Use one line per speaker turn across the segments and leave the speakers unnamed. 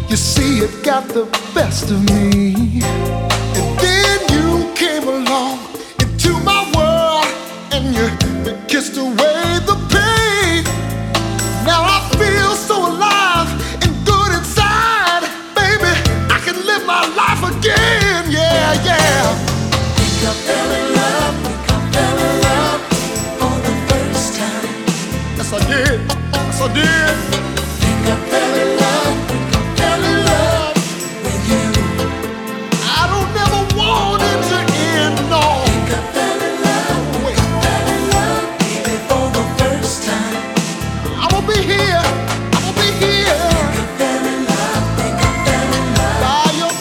You see, it got the best of me. And then you came along into my world, and you kissed away the pain. Now I feel so alive and good inside, baby. I can live my life again, yeah, yeah.
Think I fell in love, think I fell in love for the first time.
Yes, I did, yes, I did.
Think I fell in love, think I fell in love with you.
I don't never want it to end, no.
Think I fell in love,
Wait,
fell in love, baby, for the first time.
I'ma be here, I'ma be here.
Think I fell in love, think I fell in love
By your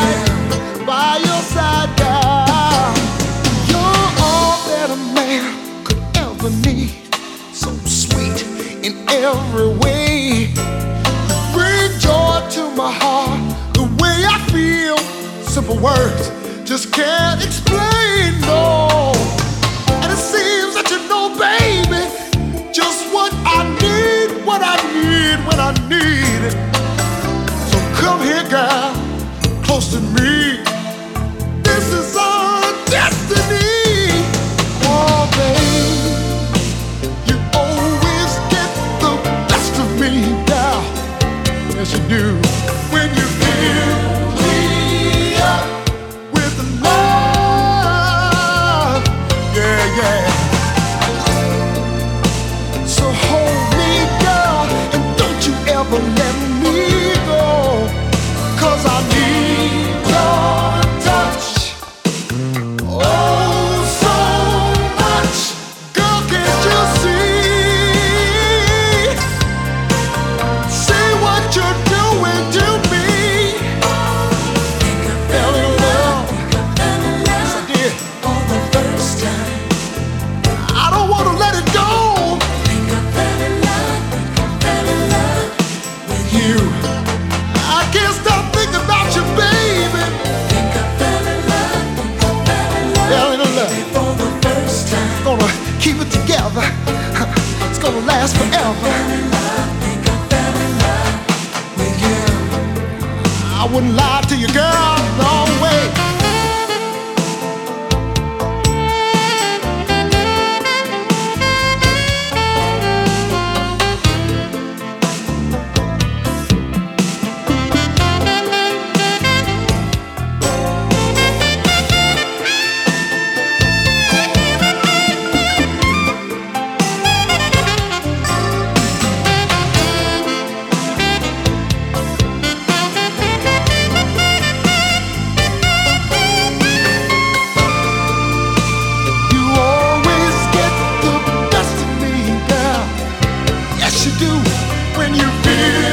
side, girl. You're all that a man could ever need. So sweet in every way. You bring joy to my heart, the way I feel. Simple words just can't explain, no. And it seems that you know, baby, just what I need, what I need when I need it. So come here, girl, close to me. This is our destiny. Oh, babe, you always get the best of me, girl. Yes, you do. When you fill me up with love, yeah, yeah. So hold me, girl, and don't you ever let me go. 'Cause I need your touch, oh, so much. Girl, can't you see what you're doing to me?
Think I
Fell in love,
think I fell in
yes, I
love
did.
for the first time.
I don't want to let it go.
Think I fell in love, think I fell in love with you.
I can't stop thinking about you, baby.
Think I fell in love, think I fell in
Fell
love
in love.
for the first time.
Gonna keep it together. It's gonna last forever.
Fell in love, think I fell in love with you.
I wouldn't lie to you, girl. No way. You always get the best of me, girl. Yes, you do. When you feel